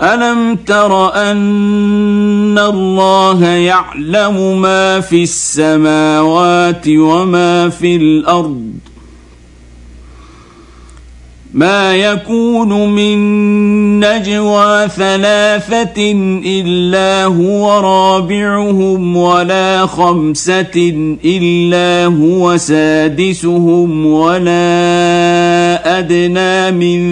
ألم تر أن الله يعلم ما في السماوات وما في الأرض ما يكون من نجوى ثلاثة إلا هو رابعهم ولا خمسة إلا هو سادسهم ولا أدنى من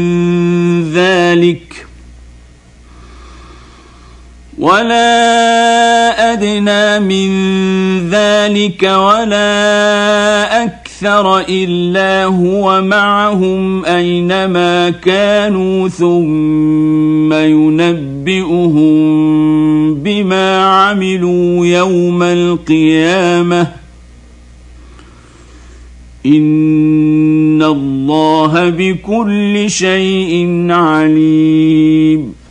ذلك ولا أكثر إلا هو معهم أينما كانوا ثم ينبئهم بما عملوا يوم القيامة إن الله بكل شيء عليم.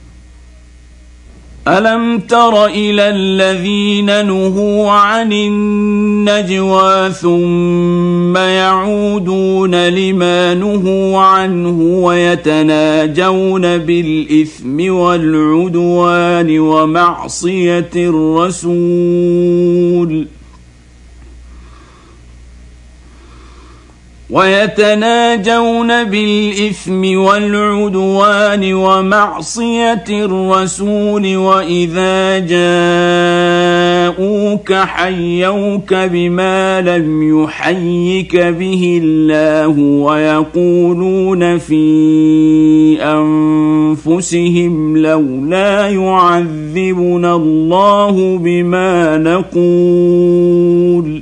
ألم تر إلى الذين نهوا عن النجوى ثم يعودون لما نهوا عنه ويتناجون بالإثم والعدوان ومعصية الرسول وإذا جاءوك حيوك بما لم يحيك به الله ويقولون في أنفسهم لولا يعذبنا الله بما نقول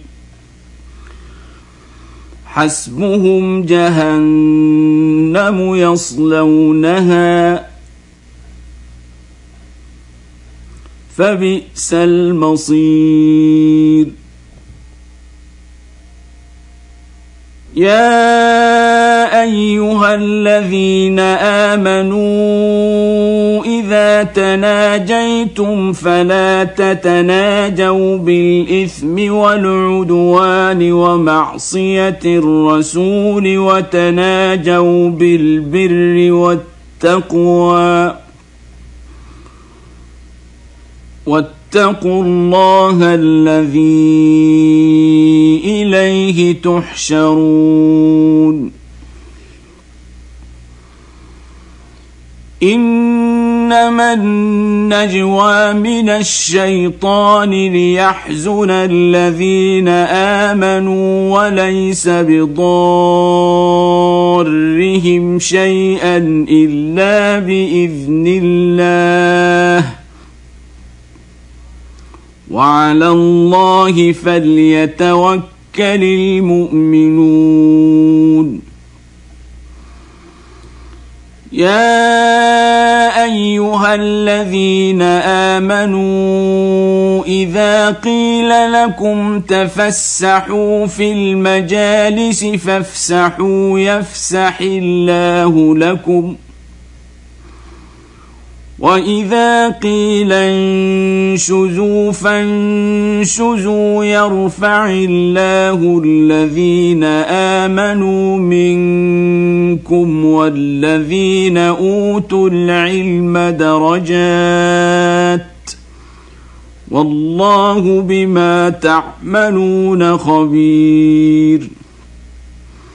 حسبهم جهنم يصلونها فبئس المصير. يا أيها الذين آمنوا إذا تناجيتم فلا تتناجوا بالإثم والعدوان ومعصية الرسول وتناجوا بالبر والتقوى واتقوا الله الذي إليه تحشرون. إنما النجوى من الشيطان ليحزن الذين آمنوا وليس بضارهم شيئا إلا بإذن الله وعلى الله فليتوكل المؤمنون. يا أيها الذين آمنوا إذا قيل لكم تفسحوا في المجالس فافسحوا يفسح الله لكم وإذا قيل انشزوا فانشزوا يرفع الله الذين آمنوا منكم والذين أوتوا العلم درجات والله بما تعملون خبير.